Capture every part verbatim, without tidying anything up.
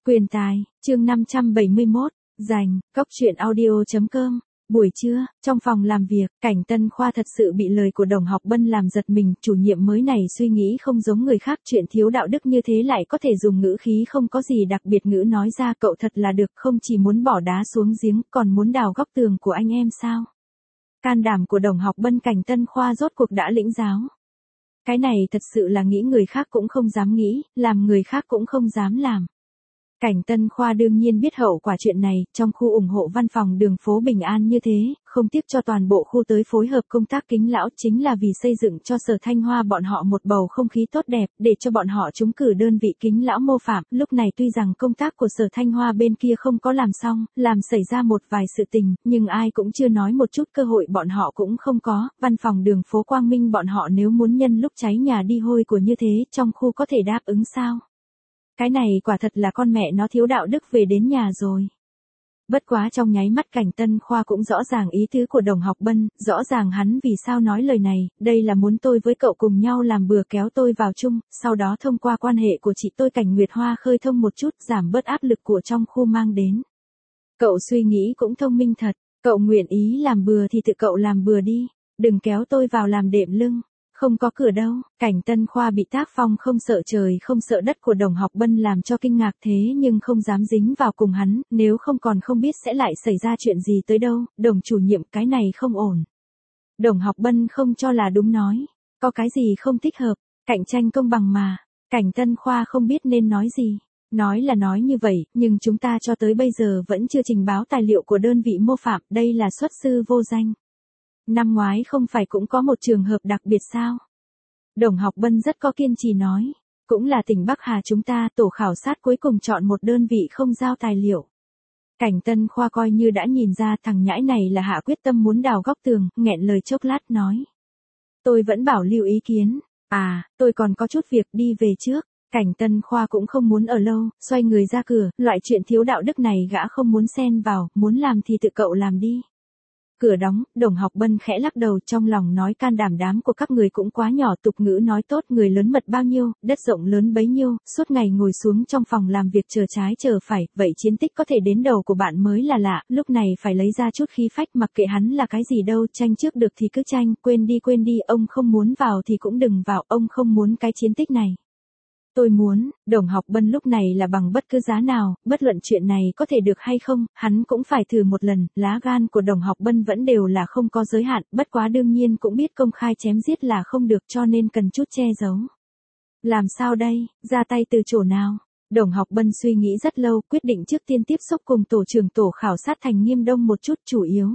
Quyền tài, chương năm trăm bảy mươi mốt, dành, cốc truyện audio.com. Buổi trưa, trong phòng làm việc, Cảnh Tân Khoa thật sự bị lời của Đồng Học Bân làm giật mình, chủ nhiệm mới này suy nghĩ không giống người khác, chuyện thiếu đạo đức như thế lại có thể dùng ngữ khí không có gì đặc biệt ngữ nói ra, cậu thật là được, không chỉ muốn bỏ đá xuống giếng, còn muốn đào góc tường của anh em sao? Can đảm của Đồng Học Bân, Cảnh Tân Khoa rốt cuộc đã lĩnh giáo. Cái này thật sự là nghĩ người khác cũng không dám nghĩ, làm người khác cũng không dám làm. Cảnh Tân Khoa đương nhiên biết hậu quả chuyện này, trong khu ủng hộ văn phòng đường phố Bình An như thế, không tiếc cho toàn bộ khu tới phối hợp công tác kính lão, chính là vì xây dựng cho Sở Thanh Hoa bọn họ một bầu không khí tốt đẹp, để cho bọn họ trúng cử đơn vị kính lão mô phạm. Lúc này tuy rằng công tác của Sở Thanh Hoa bên kia không có làm xong, làm xảy ra một vài sự tình, nhưng ai cũng chưa nói một chút cơ hội bọn họ cũng không có. Văn phòng đường phố Quang Minh bọn họ nếu muốn nhân lúc cháy nhà đi hôi của như thế, trong khu có thể đáp ứng sao? Cái này quả thật là con mẹ nó thiếu đạo đức về đến nhà rồi. Bất quá trong nháy mắt Cảnh Tân Khoa cũng rõ ràng ý tứ của Đồng Học Bân, rõ ràng hắn vì sao nói lời này, đây là muốn tôi với cậu cùng nhau làm bừa kéo tôi vào chung, sau đó thông qua quan hệ của chị tôi Cảnh Nguyệt Hoa khơi thông một chút, giảm bớt áp lực của trong khu mang đến. Cậu suy nghĩ cũng thông minh thật, cậu nguyện ý làm bừa thì tự cậu làm bừa đi, đừng kéo tôi vào làm đệm lưng. Không có cửa đâu. Cảnh Tân Khoa bị tác phong không sợ trời không sợ đất của Đồng Học Bân làm cho kinh ngạc, thế nhưng không dám dính vào cùng hắn, nếu không còn không biết sẽ lại xảy ra chuyện gì tới đâu. Đồng chủ nhiệm, cái này không ổn. Đồng Học Bân không cho là đúng nói, có cái gì không thích hợp, cạnh tranh công bằng mà. Cảnh Tân Khoa không biết nên nói gì. Nói là nói như vậy, nhưng chúng ta cho tới bây giờ vẫn chưa trình báo tài liệu của đơn vị mô phạm, đây là xuất sư vô danh. Năm ngoái không phải cũng có một trường hợp đặc biệt sao? Đồng Học Bân rất có kiên trì nói. Cũng là tỉnh Bắc Hà chúng ta, tổ khảo sát cuối cùng chọn một đơn vị không giao tài liệu. Cảnh Tân Khoa coi như đã nhìn ra thằng nhãi này là hạ quyết tâm muốn đào góc tường, nghẹn lời chốc lát nói. Tôi vẫn bảo lưu ý kiến. À, tôi còn có chút việc, đi về trước. Cảnh Tân Khoa cũng không muốn ở lâu, xoay người ra cửa, loại chuyện thiếu đạo đức này gã không muốn xen vào, muốn làm thì tự cậu làm đi. Cửa đóng, Đồng Học Bân khẽ lắc đầu, trong lòng nói can đảm đám của các người cũng quá nhỏ, tục ngữ nói tốt, người lớn mật bao nhiêu, đất rộng lớn bấy nhiêu, suốt ngày ngồi xuống trong phòng làm việc chờ trái chờ phải, vậy chiến tích có thể đến đầu của bạn mới là lạ, lúc này phải lấy ra chút khí phách, mặc kệ hắn là cái gì đâu, tranh trước được thì cứ tranh, quên đi quên đi, ông không muốn vào thì cũng đừng vào, ông không muốn cái chiến tích này. Tôi muốn, Đồng Học Bân lúc này là bằng bất cứ giá nào, bất luận chuyện này có thể được hay không, hắn cũng phải thử một lần, lá gan của Đồng Học Bân vẫn đều là không có giới hạn, bất quá đương nhiên cũng biết công khai chém giết là không được cho nên cần chút che giấu. Làm sao đây, ra tay từ chỗ nào? Đồng Học Bân suy nghĩ rất lâu, quyết định trước tiên tiếp xúc cùng tổ trưởng tổ khảo sát Thành Nghiêm Đông một chút, chủ yếu.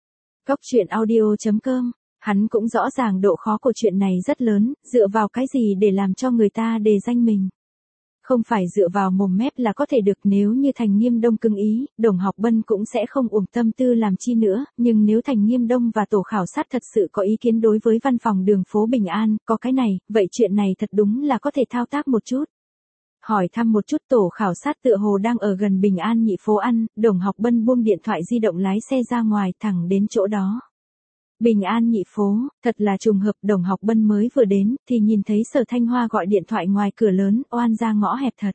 Cốc truyện audio.com. Hắn cũng rõ ràng độ khó của chuyện này rất lớn, dựa vào cái gì để làm cho người ta đề danh mình. Không phải dựa vào mồm mép là có thể được, nếu như Thành Nghiêm Đông cưng ý, Đồng Học Bân cũng sẽ không uổng tâm tư làm chi nữa, nhưng nếu Thành Nghiêm Đông và tổ khảo sát thật sự có ý kiến đối với văn phòng đường phố Bình An, có cái này, vậy chuyện này thật đúng là có thể thao tác một chút. Hỏi thăm một chút tổ khảo sát tựa hồ đang ở gần Bình An nhị phố ăn, Đồng Học Bân buông điện thoại di động lái xe ra ngoài thẳng đến chỗ đó. Bình An nhị phố, thật là trùng hợp, Đồng Học Bân mới vừa đến, thì nhìn thấy Sở Thanh Hoa gọi điện thoại ngoài cửa lớn, oan ra ngõ hẹp thật.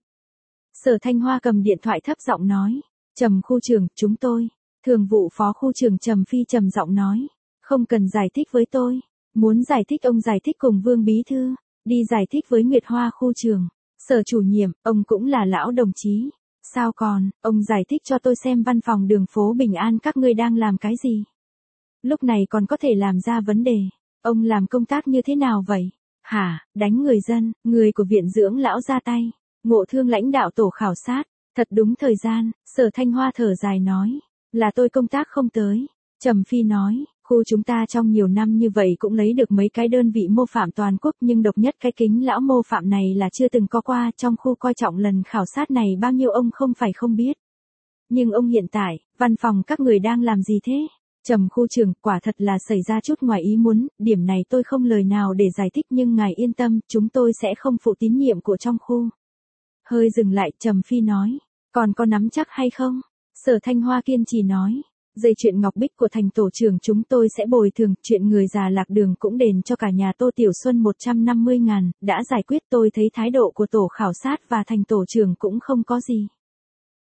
Sở Thanh Hoa cầm điện thoại thấp giọng nói, Trầm khu trưởng, chúng tôi, thường vụ phó khu trưởng Trầm Phi trầm giọng nói, không cần giải thích với tôi, muốn giải thích ông giải thích cùng Vương Bí Thư, đi giải thích với Nguyệt Hoa khu trưởng, Sở chủ nhiệm, ông cũng là lão đồng chí, sao còn, ông giải thích cho tôi xem văn phòng đường phố Bình An các ngươi đang làm cái gì. Lúc này còn có thể làm ra vấn đề. Ông làm công tác như thế nào vậy? Hả, đánh người dân, người của viện dưỡng lão ra tay. Ngộ thương lãnh đạo tổ khảo sát. Thật đúng thời gian, Sở Thanh Hoa thở dài nói. Là tôi công tác không tới. Trầm Phi nói, khu chúng ta trong nhiều năm như vậy cũng lấy được mấy cái đơn vị mô phạm toàn quốc, nhưng độc nhất cái kính lão mô phạm này là chưa từng có qua, trong khu coi trọng lần khảo sát này bao nhiêu ông không phải không biết. Nhưng ông hiện tại, văn phòng các người đang làm gì thế? Trầm khu trưởng, quả thật là xảy ra chút ngoài ý muốn, điểm này tôi không lời nào để giải thích, nhưng ngài yên tâm, chúng tôi sẽ không phụ tín nhiệm của trong khu. Hơi dừng lại, Trầm Phi nói, còn có nắm chắc hay không? Sở Thanh Hoa kiên trì nói, dây chuyện ngọc bích của thành tổ trưởng chúng tôi sẽ bồi thường, chuyện người già lạc đường cũng đền cho cả nhà Tô Tiểu Xuân một trăm năm mươi ngàn, đã giải quyết. Tôi thấy thái độ của tổ khảo sát và thành tổ trưởng cũng không có gì.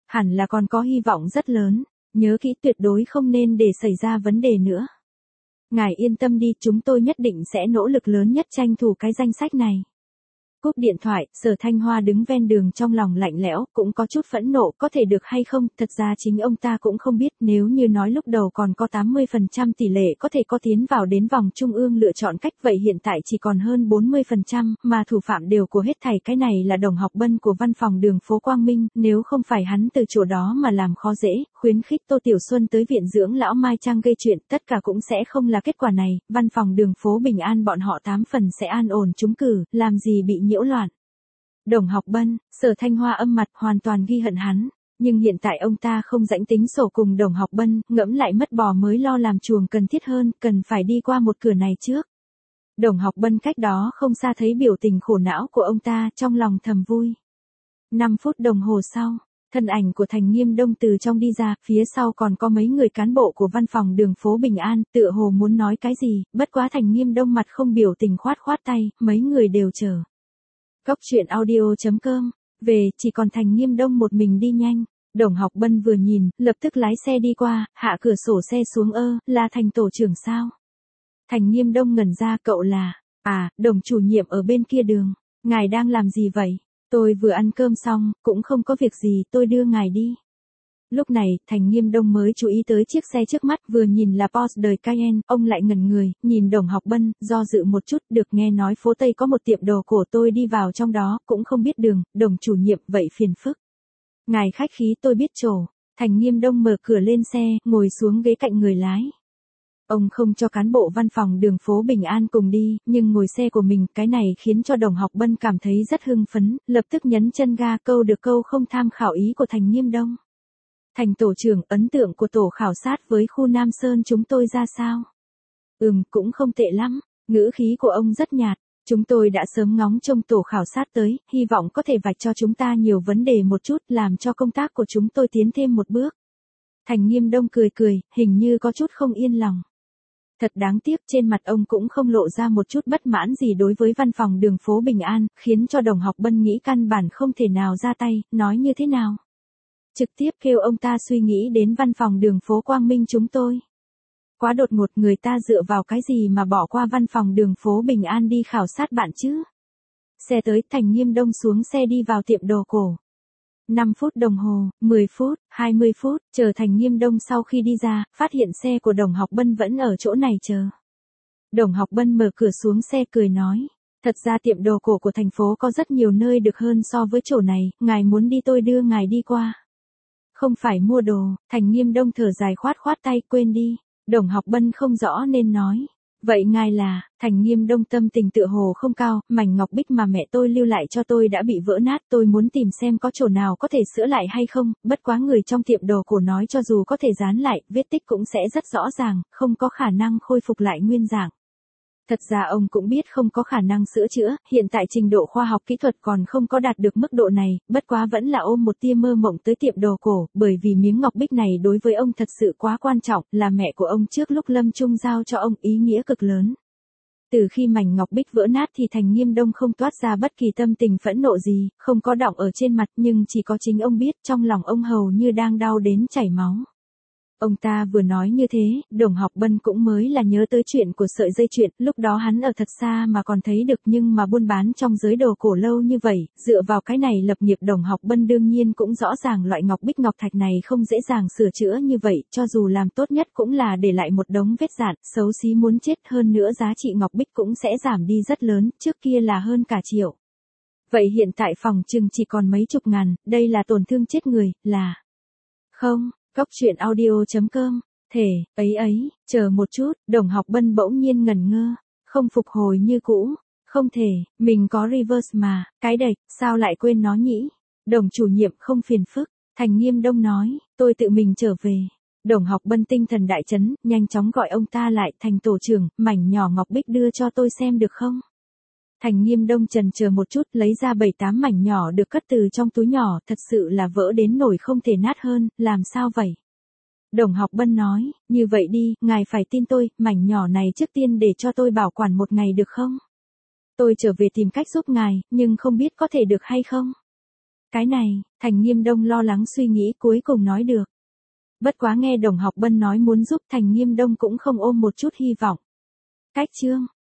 Hẳn là còn có hy vọng rất lớn, nhớ kỹ tuyệt đối không nên để xảy ra vấn đề nữa. Ngài yên tâm đi, chúng tôi nhất định sẽ nỗ lực lớn nhất tranh thủ cái danh sách này. Cúp điện thoại, Sở Thanh Hoa đứng ven đường trong lòng lạnh lẽo, cũng có chút phẫn nộ, có thể được hay không, thật ra chính ông ta cũng không biết, nếu như nói lúc đầu còn có tám mươi phần trăm tỷ lệ có thể có tiến vào đến vòng trung ương lựa chọn cách, vậy hiện tại chỉ còn hơn bốn mươi phần trăm, mà thủ phạm đều của hết thảy cái này là Đồng Học Bân của văn phòng đường phố Quang Minh, nếu không phải hắn từ chỗ đó mà làm khó dễ, khuyến khích Tô Tiểu Xuân tới viện dưỡng lão Mai Trang gây chuyện, tất cả cũng sẽ không là kết quả này, văn phòng đường phố Bình An bọn họ tám phần sẽ an ổn trúng cử, làm gì bị nhiễu loạn. Đồng Học Bân, Sở Thanh Hoa âm mặt hoàn toàn ghi hận hắn, nhưng hiện tại ông ta không rãnh tính sổ cùng Đồng Học Bân, ngẫm lại mất bò mới lo làm chuồng cần thiết hơn, cần phải đi qua một cửa này trước. Đồng Học Bân cách đó không xa thấy biểu tình khổ não của ông ta, trong lòng thầm vui. năm phút đồng hồ sau, thân ảnh của Thành Nghiêm Đông từ trong đi ra, phía sau còn có mấy người cán bộ của văn phòng đường phố Bình An, tựa hồ muốn nói cái gì, bất quá Thành Nghiêm Đông mặt không biểu tình khoát khoát tay, mấy người đều chờ. Cốc truyện audio chấm com, về, chỉ còn Thành Nghiêm Đông một mình đi nhanh. Đồng Học Bân vừa nhìn, lập tức lái xe đi qua, hạ cửa sổ xe xuống, ơ, là Thành tổ trưởng sao? Thành Nghiêm Đông ngẩn ra, cậu là, à, Đồng chủ nhiệm ở bên kia đường, ngài đang làm gì vậy? Tôi vừa ăn cơm xong, cũng không có việc gì, tôi đưa ngài đi. Lúc này, Thành Nghiêm Đông mới chú ý tới chiếc xe trước mắt, vừa nhìn là Porsche đời Cayenne, ông lại ngẩn người, nhìn Đồng Học Bân, do dự một chút, được nghe nói phố Tây có một tiệm đồ cổ, tôi đi vào trong đó, cũng không biết đường, Đồng chủ nhiệm, vậy phiền phức. Ngài khách khí, tôi biết chỗ. Thành Nghiêm Đông mở cửa lên xe, ngồi xuống ghế cạnh người lái. Ông không cho cán bộ văn phòng đường phố Bình An cùng đi, nhưng ngồi xe của mình, cái này khiến cho Đồng Học Bân cảm thấy rất hưng phấn, lập tức nhấn chân ga, câu được câu không tham khảo ý của Thành Nghiêm Đông. Thành tổ trưởng, ấn tượng của tổ khảo sát với khu Nam Sơn chúng tôi ra sao? Ừm, cũng không tệ lắm, ngữ khí của ông rất nhạt. Chúng tôi đã sớm ngóng trông tổ khảo sát tới, hy vọng có thể vạch cho chúng ta nhiều vấn đề một chút, làm cho công tác của chúng tôi tiến thêm một bước. Thành Nghiêm Đông cười cười, hình như có chút không yên lòng. Thật đáng tiếc, trên mặt ông cũng không lộ ra một chút bất mãn gì đối với văn phòng đường phố Bình An, khiến cho Đồng Học Bân nghĩ căn bản không thể nào ra tay, nói như thế nào. Trực tiếp kêu ông ta suy nghĩ đến văn phòng đường phố Quang Minh chúng tôi. Quá đột ngột, người ta dựa vào cái gì mà bỏ qua văn phòng đường phố Bình An đi khảo sát bạn chứ? Xe tới, Thành Nghiêm Đông xuống xe đi vào tiệm đồ cổ. năm phút đồng hồ, mười phút, hai mươi phút, chờ Thành Nghiêm Đông sau khi đi ra, phát hiện xe của Đồng Học Bân vẫn ở chỗ này chờ. Đồng Học Bân mở cửa xuống xe cười nói. Thật ra tiệm đồ cổ của thành phố có rất nhiều nơi được hơn so với chỗ này, ngài muốn đi tôi đưa ngài đi qua. Không phải mua đồ, Thành Nghiêm Đông thở dài khoát khoát tay, quên đi. Đồng Học Bân không rõ nên nói. Vậy ngài là, Thành Nghiêm Đông tâm tình tựa hồ không cao, mảnh ngọc bích mà mẹ tôi lưu lại cho tôi đã bị vỡ nát, tôi muốn tìm xem có chỗ nào có thể sửa lại hay không, bất quá người trong tiệm đồ cổ nói cho dù có thể dán lại, vết tích cũng sẽ rất rõ ràng, không có khả năng khôi phục lại nguyên dạng. Thật ra ông cũng biết không có khả năng sửa chữa, hiện tại trình độ khoa học kỹ thuật còn không có đạt được mức độ này, bất quá vẫn là ôm một tia mơ mộng tới tiệm đồ cổ, bởi vì miếng ngọc bích này đối với ông thật sự quá quan trọng, là mẹ của ông trước lúc lâm chung giao cho ông, ý nghĩa cực lớn. Từ khi mảnh ngọc bích vỡ nát thì Thành Nghiêm Đông không toát ra bất kỳ tâm tình phẫn nộ gì, không có đọng ở trên mặt, nhưng chỉ có chính ông biết, trong lòng ông hầu như đang đau đến chảy máu. Ông ta vừa nói như thế, Đồng Học Bân cũng mới là nhớ tới chuyện của sợi dây chuyền, lúc đó hắn ở thật xa mà còn thấy được, nhưng mà buôn bán trong giới đồ cổ lâu như vậy, dựa vào cái này lập nghiệp. Đồng Học Bân đương nhiên cũng rõ ràng loại ngọc bích ngọc thạch này không dễ dàng sửa chữa như vậy, cho dù làm tốt nhất cũng là để lại một đống vết dạn, xấu xí muốn chết, hơn nữa giá trị ngọc bích cũng sẽ giảm đi rất lớn, trước kia là hơn cả triệu. Vậy hiện tại phòng chừng chỉ còn mấy chục ngàn, đây là tổn thương chết người, là... Không. Cốc truyện audio chấm com, thể, ấy ấy, chờ một chút, Đồng Học Bân bỗng nhiên ngẩn ngơ, không phục hồi như cũ, không thể, mình có reverse mà, cái đệch, sao lại quên nó nhỉ? Đồng chủ nhiệm không phiền phức, Thành Nghiêm Đông nói, tôi tự mình trở về. Đồng Học Bân tinh thần đại chấn, nhanh chóng gọi ông ta lại, Thành tổ trưởng, mảnh nhỏ ngọc bích đưa cho tôi xem được không? Thành Nghiêm Đông chần chờ một chút, lấy ra bảy tám mảnh nhỏ được cất từ trong túi nhỏ, thật sự là vỡ đến nổi không thể nát hơn, làm sao vậy? Đồng Học Bân nói, như vậy đi, ngài phải tin tôi, mảnh nhỏ này trước tiên để cho tôi bảo quản một ngày được không? Tôi trở về tìm cách giúp ngài, nhưng không biết có thể được hay không? Cái này, Thành Nghiêm Đông lo lắng suy nghĩ cuối cùng nói được. Bất quá nghe Đồng Học Bân nói muốn giúp Thành Nghiêm Đông cũng không ôm một chút hy vọng. Cách chương.